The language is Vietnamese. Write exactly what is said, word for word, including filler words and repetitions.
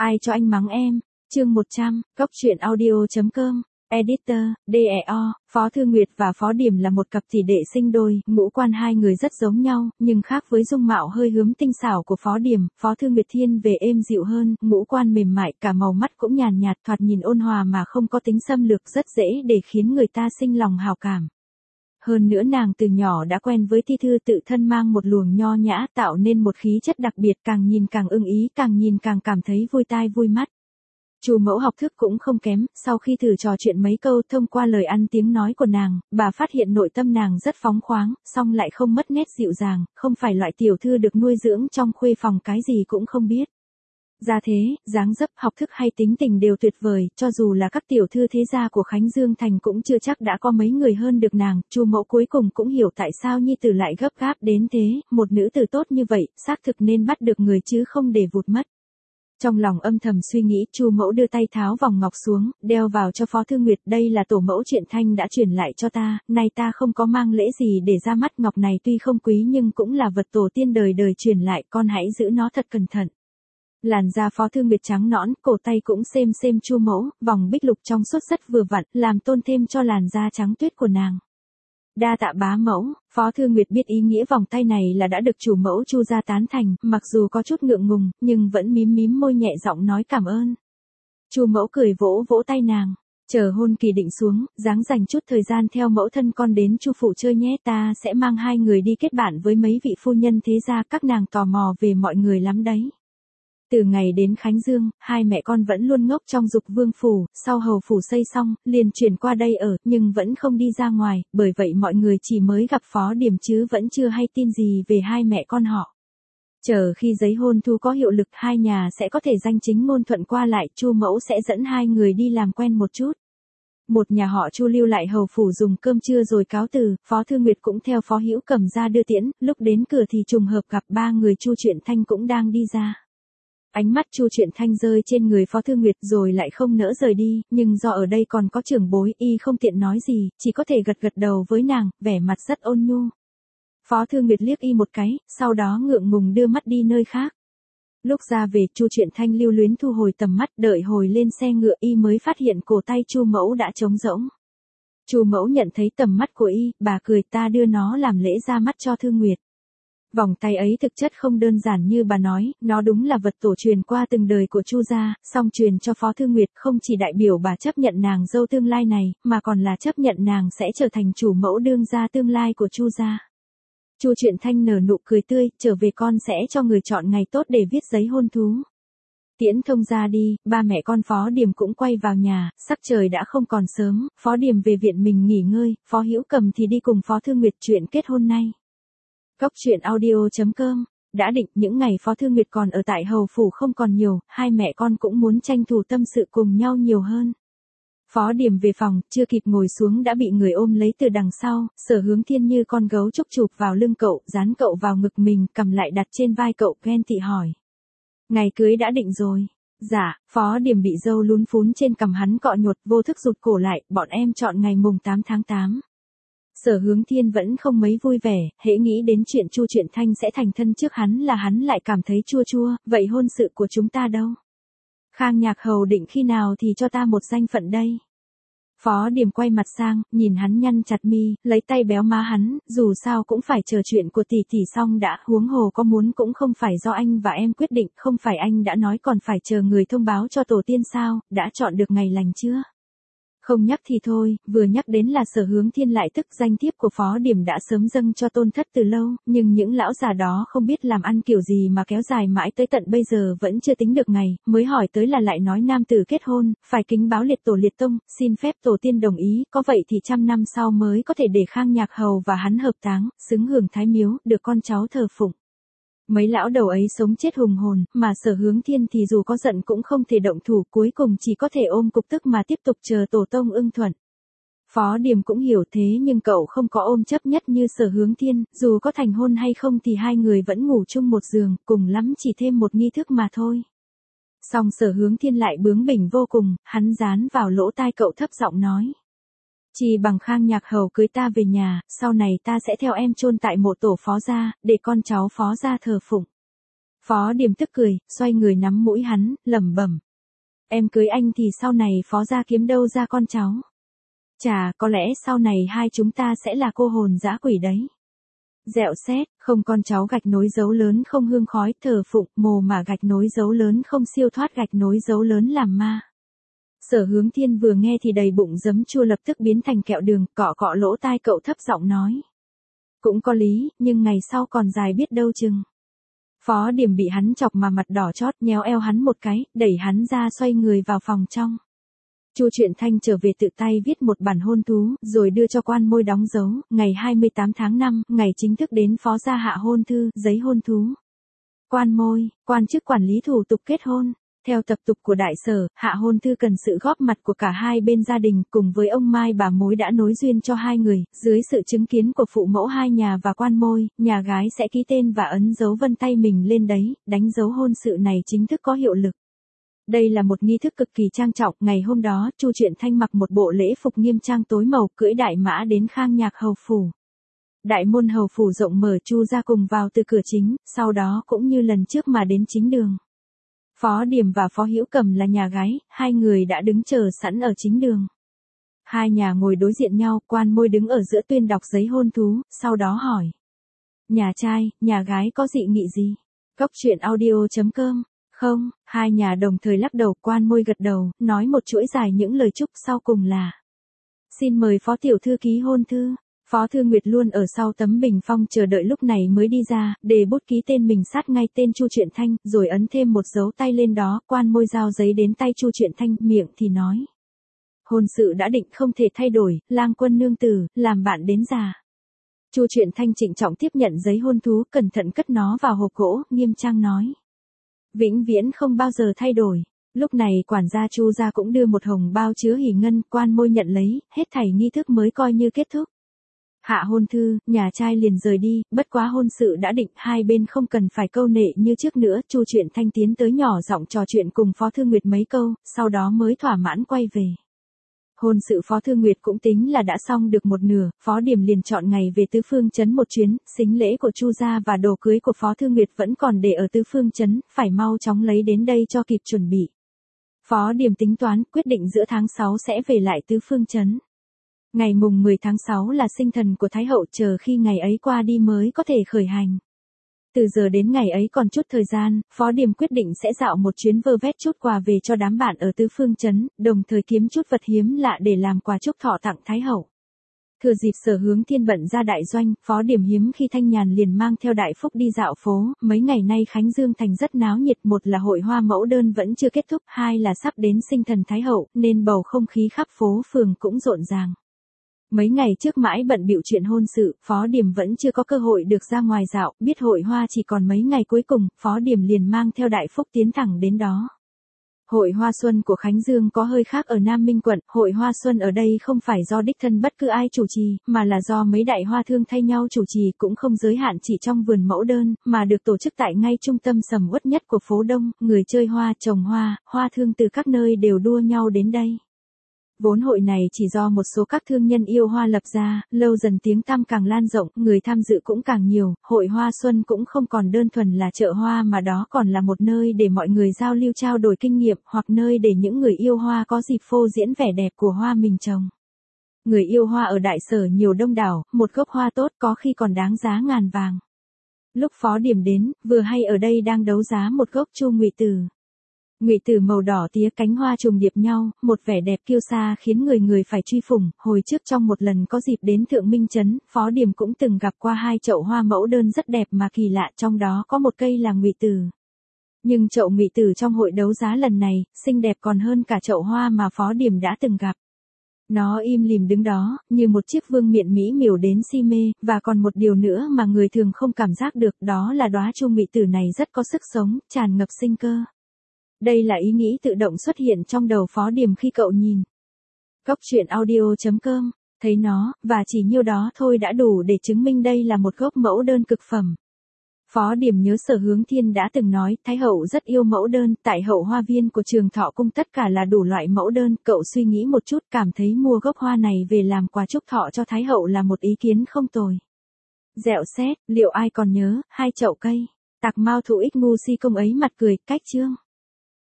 Ai cho anh mắng em? Chương một trăm, Cóc truyện audio.com. Editor, đê e o, Phó Thư Nguyệt và Phó Điểm là một cặp tỷ đệ sinh đôi, ngũ quan hai người rất giống nhau, nhưng khác với dung mạo hơi hướng tinh xảo của Phó Điểm, Phó Thư Nguyệt thiên về êm dịu hơn, ngũ quan mềm mại, cả màu mắt cũng nhàn nhạt, thoạt nhìn ôn hòa mà không có tính xâm lược, rất dễ để khiến người ta sinh lòng hào cảm. Hơn nữa nàng từ nhỏ đã quen với Thi Thư tự thân mang một luồng nho nhã, tạo nên một khí chất đặc biệt, càng nhìn càng ưng ý, càng nhìn càng cảm thấy vui tai vui mắt. Chu mẫu học thức cũng không kém, sau khi thử trò chuyện mấy câu thông qua lời ăn tiếng nói của nàng, bà phát hiện nội tâm nàng rất phóng khoáng, song lại không mất nét dịu dàng, không phải loại tiểu thư được nuôi dưỡng trong khuê phòng cái gì cũng không biết. Gia thế, dáng dấp, học thức hay tính tình đều tuyệt vời, cho dù là các tiểu thư thế gia của Khánh Dương Thành cũng chưa chắc đã có mấy người hơn được nàng. Chu mẫu cuối cùng cũng hiểu tại sao nhi tử lại gấp gáp đến thế, một nữ tử tốt như vậy, xác thực nên bắt được người chứ không để vụt mất. Trong lòng âm thầm suy nghĩ, Chu mẫu đưa tay tháo vòng ngọc xuống, đeo vào cho Phó Thư Nguyệt, đây là tổ mẫu Truyện Thanh đã truyền lại cho ta, nay ta không có mang lễ gì để ra mắt, ngọc này tuy không quý nhưng cũng là vật tổ tiên đời đời truyền lại, con hãy giữ nó thật cẩn thận. Làn da Phó Thư Nguyệt trắng nõn, cổ tay cũng xêm xêm Chu mẫu, vòng bích lục trong suốt rất vừa vặn, làm tôn thêm cho làn da trắng tuyết của nàng. Đa tạ bá mẫu. Phó Thư Nguyệt biết ý nghĩa vòng tay này là đã được chủ mẫu Chu gia tán thành, mặc dù có chút ngượng ngùng, nhưng vẫn mím mím môi nhẹ giọng nói cảm ơn. Chu mẫu cười vỗ vỗ tay nàng, chờ hôn kỳ định xuống, ráng dành chút thời gian theo mẫu thân con đến Chu phủ chơi nhé, ta sẽ mang hai người đi kết bạn với mấy vị phu nhân thế gia, các nàng tò mò về mọi người lắm đấy. Từ ngày đến Khánh Dương, hai mẹ con vẫn luôn ngốc trong Dục Vương phủ, sau hầu phủ xây xong, liền chuyển qua đây ở, nhưng vẫn không đi ra ngoài, bởi vậy mọi người chỉ mới gặp Phó Điểm chứ vẫn chưa hay tin gì về hai mẹ con họ. Chờ khi giấy hôn thú có hiệu lực, hai nhà sẽ có thể danh chính ngôn thuận qua lại, Chu mẫu sẽ dẫn hai người đi làm quen một chút. Một nhà họ Chu lưu lại hầu phủ dùng cơm trưa rồi cáo từ, Phó Thư Nguyệt cũng theo Phó Hữu Cầm ra đưa tiễn, lúc đến cửa thì trùng hợp gặp ba người Chu Truyện Thanh cũng đang đi ra. Ánh mắt Chu Truyện Thanh rơi trên người Phó Thư Nguyệt rồi lại không nỡ rời đi, nhưng do ở đây còn có trưởng bối, y không tiện nói gì, chỉ có thể gật gật đầu với nàng, vẻ mặt rất ôn nhu. Phó Thư Nguyệt liếc y một cái, sau đó ngượng ngùng đưa mắt đi nơi khác. Lúc ra về, Chu Truyện Thanh lưu luyến thu hồi tầm mắt, đợi hồi lên xe ngựa y mới phát hiện cổ tay Chu mẫu đã trống rỗng. Chu mẫu nhận thấy tầm mắt của y, bà cười, ta đưa nó làm lễ ra mắt cho Thư Nguyệt. Vòng tay ấy thực chất không đơn giản như bà nói, nó đúng là vật tổ truyền qua từng đời của Chu gia, song truyền cho Phó Thư Nguyệt không chỉ đại biểu bà chấp nhận nàng dâu tương lai này, mà còn là chấp nhận nàng sẽ trở thành chủ mẫu đương gia tương lai của Chu gia. Chu Truyện Thanh nở nụ cười tươi, trở về con sẽ cho người chọn ngày tốt để viết giấy hôn thú. Tiễn thông ra đi, ba mẹ con Phó Điểm cũng quay vào nhà, sắc trời đã không còn sớm, Phó Điểm về viện mình nghỉ ngơi, Phó Hữu Cầm thì đi cùng Phó Thư Nguyệt chuyện kết hôn nay. Cóc truyện audio.com. Đã định những ngày Phó Thư Nguyệt còn ở tại hầu phủ không còn nhiều, hai mẹ con cũng muốn tranh thủ tâm sự cùng nhau nhiều hơn. Phó Điểm về phòng, chưa kịp ngồi xuống đã bị người ôm lấy từ đằng sau, Sở Hướng Thiên như con gấu trúc chụp vào lưng cậu, dán cậu vào ngực mình, cầm lại đặt trên vai cậu, ghen tị hỏi. Ngày cưới đã định rồi. Dạ, Phó Điểm bị dâu lún phún trên cằm hắn cọ nhột, vô thức rụt cổ lại, bọn em chọn ngày mùng tám tháng tám. Sở Hướng Thiên vẫn không mấy vui vẻ, hễ nghĩ đến chuyện Chu Truyện Thanh sẽ thành thân trước hắn là hắn lại cảm thấy chua chua, vậy hôn sự của chúng ta đâu? Khang Nhạc Hầu định khi nào thì cho ta một danh phận đây? Phó Điểm quay mặt sang, nhìn hắn nhăn chặt mi, lấy tay béo má hắn, dù sao cũng phải chờ chuyện của tỷ tỷ xong đã, huống hồ có muốn cũng không phải do anh và em quyết định, không phải anh đã nói còn phải chờ người thông báo cho tổ tiên sao, đã chọn được ngày lành chưa? Không nhắc thì thôi, vừa nhắc đến là Sở Hướng Thiên lại tức, danh thiếp của Phó Điểm đã sớm dâng cho tôn thất từ lâu, nhưng những lão già đó không biết làm ăn kiểu gì mà kéo dài mãi tới tận bây giờ vẫn chưa tính được ngày, mới hỏi tới là lại nói nam tử kết hôn, phải kính báo liệt tổ liệt tông, xin phép tổ tiên đồng ý, có vậy thì trăm năm sau mới có thể để Khang Nhạc Hầu và hắn hợp táng, xứng hưởng thái miếu, được con cháu thờ phụng. Mấy lão đầu ấy sống chết hùng hồn, mà Sở Hướng Thiên thì dù có giận cũng không thể động thủ, cuối cùng chỉ có thể ôm cục tức mà tiếp tục chờ tổ tông ưng thuận. Phó Điểm cũng hiểu thế nhưng cậu không có ôm chấp nhất như Sở Hướng Thiên, dù có thành hôn hay không thì hai người vẫn ngủ chung một giường, cùng lắm chỉ thêm một nghi thức mà thôi. Song Sở Hướng Thiên lại bướng bỉnh vô cùng, hắn dán vào lỗ tai cậu thấp giọng nói. Chỉ bằng Khang Nhạc Hầu cưới ta về nhà, sau này ta sẽ theo em chôn tại mộ tổ Phó gia, để con cháu Phó gia thờ phụng. Phó Điềm tức cười, xoay người nắm mũi hắn, lẩm bẩm. Em cưới anh thì sau này Phó gia kiếm đâu ra con cháu. Chà, có lẽ sau này hai chúng ta sẽ là cô hồn dã quỷ đấy. Dẹo xét, không con cháu gạch nối dấu lớn không hương khói, thờ phụng, mồ mà gạch nối dấu lớn không siêu thoát, gạch nối dấu lớn làm ma. Sở Hướng Thiên vừa nghe thì đầy bụng giấm chua lập tức biến thành kẹo đường, cọ cọ lỗ tai cậu thấp giọng nói. Cũng có lý, nhưng ngày sau còn dài biết đâu chừng. Phó Điềm bị hắn chọc mà mặt đỏ chót, nhéo eo hắn một cái, đẩy hắn ra xoay người vào phòng trong. Chu Truyện Thanh trở về tự tay viết một bản hôn thú, rồi đưa cho quan môi đóng dấu, ngày hai mươi tám tháng năm, ngày chính thức đến Phó gia hạ hôn thư, giấy hôn thú. Quan môi, quan chức quản lý thủ tục kết hôn. Theo tập tục của đại sở, hạ hôn thư cần sự góp mặt của cả hai bên gia đình, cùng với ông Mai bà mối đã nối duyên cho hai người, dưới sự chứng kiến của phụ mẫu hai nhà và quan môi, nhà gái sẽ ký tên và ấn dấu vân tay mình lên đấy, đánh dấu hôn sự này chính thức có hiệu lực. Đây là một nghi thức cực kỳ trang trọng, ngày hôm đó, Chu Truyện Thanh mặc một bộ lễ phục nghiêm trang tối màu, cưỡi đại mã đến Khang Nhạc hầu phủ. Đại môn hầu phủ rộng mở, Chu ra cùng vào từ cửa chính, sau đó cũng như lần trước mà đến chính đường. Phó Điềm và Phó Hữu Cầm là nhà gái, hai người đã đứng chờ sẵn ở chính đường. Hai nhà ngồi đối diện nhau, quan môi đứng ở giữa tuyên đọc giấy hôn thú, sau đó hỏi. Nhà trai, nhà gái có dị nghị gì? Cốc truyện audio chấm com. Không, hai nhà đồng thời lắc đầu, quan môi gật đầu, nói một chuỗi dài những lời chúc sau cùng là. Xin mời Phó tiểu thư ký hôn thư. Phó Thư Nguyệt luôn ở sau tấm bình phong chờ đợi lúc này mới đi ra, để bút ký tên mình sát ngay tên Chu Truyện Thanh, rồi ấn thêm một dấu tay lên đó, quan môi giao giấy đến tay Chu Truyện Thanh, miệng thì nói. Hôn sự đã định không thể thay đổi, lang quân nương tử, làm bạn đến già. Chu Truyện Thanh trịnh trọng tiếp nhận giấy hôn thú, cẩn thận cất nó vào hộp gỗ, nghiêm trang nói. Vĩnh viễn không bao giờ thay đổi. Lúc này quản gia Chu gia cũng đưa một hồng bao chứa hỷ ngân, quan môi nhận lấy, hết thảy nghi thức mới coi như kết thúc. Hạ hôn thư, nhà trai liền rời đi, bất quá hôn sự đã định, hai bên không cần phải câu nệ như trước nữa. Chu Truyện Thanh tiến tới nhỏ giọng trò chuyện cùng Phó Thư Nguyệt mấy câu, sau đó mới thỏa mãn quay về. Hôn sự Phó Thư Nguyệt cũng tính là đã xong được một nửa, Phó Điềm liền chọn ngày về Tứ Phương Trấn một chuyến, sính lễ của Chu gia và đồ cưới của Phó Thư Nguyệt vẫn còn để ở Tứ Phương Trấn, phải mau chóng lấy đến đây cho kịp chuẩn bị. Phó Điềm tính toán, quyết định giữa tháng sáu sẽ về lại Tứ Phương Trấn. Ngày mùng mười tháng sáu là sinh thần của Thái hậu, chờ khi ngày ấy qua đi mới có thể khởi hành. Từ giờ đến ngày ấy còn chút thời gian, Phó Điềm quyết định sẽ dạo một chuyến vơ vét chút quà về cho đám bạn ở Tứ Phương Trấn, đồng thời kiếm chút vật hiếm lạ để làm quà chúc thọ tặng Thái hậu. Thừa dịp Sở Hướng Thiên bận ra đại doanh, Phó Điềm hiếm khi thanh nhàn liền mang theo Đại Phúc đi dạo phố. Mấy ngày nay Khánh Dương thành rất náo nhiệt, một là hội hoa mẫu đơn vẫn chưa kết thúc, hai là sắp đến sinh thần Thái hậu, nên bầu không khí khắp phố phường cũng rộn ràng. Mấy ngày trước mãi bận bịu chuyện hôn sự, Phó Điềm vẫn chưa có cơ hội được ra ngoài dạo, biết hội hoa chỉ còn mấy ngày cuối cùng, Phó Điềm liền mang theo Đại Phúc tiến thẳng đến đó. Hội hoa xuân của Khánh Dương có hơi khác ở Nam Minh quận, hội hoa xuân ở đây không phải do đích thân bất cứ ai chủ trì, mà là do mấy đại hoa thương thay nhau chủ trì, cũng không giới hạn chỉ trong vườn mẫu đơn, mà được tổ chức tại ngay trung tâm sầm uất nhất của phố Đông, người chơi hoa, trồng hoa, hoa thương từ các nơi đều đua nhau đến đây. Vốn hội này chỉ do một số các thương nhân yêu hoa lập ra, lâu dần tiếng tăm càng lan rộng, người tham dự cũng càng nhiều, hội hoa xuân cũng không còn đơn thuần là chợ hoa mà đó còn là một nơi để mọi người giao lưu trao đổi kinh nghiệm, hoặc nơi để những người yêu hoa có dịp phô diễn vẻ đẹp của hoa mình trồng. Người yêu hoa ở đại sở nhiều đông đảo, một gốc hoa tốt có khi còn đáng giá ngàn vàng. Lúc Phó Điềm đến, vừa hay ở đây đang đấu giá một gốc chu ngụy tử. Ngụy tử màu đỏ tía, cánh hoa trùng điệp nhau, một vẻ đẹp kiêu sa khiến người người phải truy phủng. Hồi trước trong một lần có dịp đến Thượng Minh Trấn, Phó Điềm cũng từng gặp qua hai chậu hoa mẫu đơn rất đẹp mà kỳ lạ, trong đó có một cây là ngụy tử. Nhưng chậu ngụy tử trong hội đấu giá lần này, xinh đẹp còn hơn cả chậu hoa mà Phó Điềm đã từng gặp. Nó im lìm đứng đó, như một chiếc vương miện mỹ miều đến si mê, và còn một điều nữa mà người thường không cảm giác được, đó là đóa chu ngụy tử này rất có sức sống, tràn ngập sinh cơ. Đây là ý nghĩ tự động xuất hiện trong đầu Phó Điềm khi cậu nhìn. Cốc truyện audio chấm com, thấy nó, và chỉ nhiêu đó thôi đã đủ để chứng minh đây là một gốc mẫu đơn cực phẩm. Phó Điềm nhớ Sở Hướng Thiên đã từng nói, Thái hậu rất yêu mẫu đơn, tại hậu hoa viên của Trường Thọ cung tất cả là đủ loại mẫu đơn, cậu suy nghĩ một chút cảm thấy mua gốc hoa này về làm quà chúc thọ cho Thái hậu là một ý kiến không tồi. Dẹo xét, liệu ai còn nhớ, hai chậu cây. Tạc Mao thủ ích ngu si công ấy mặt cười, cách chương.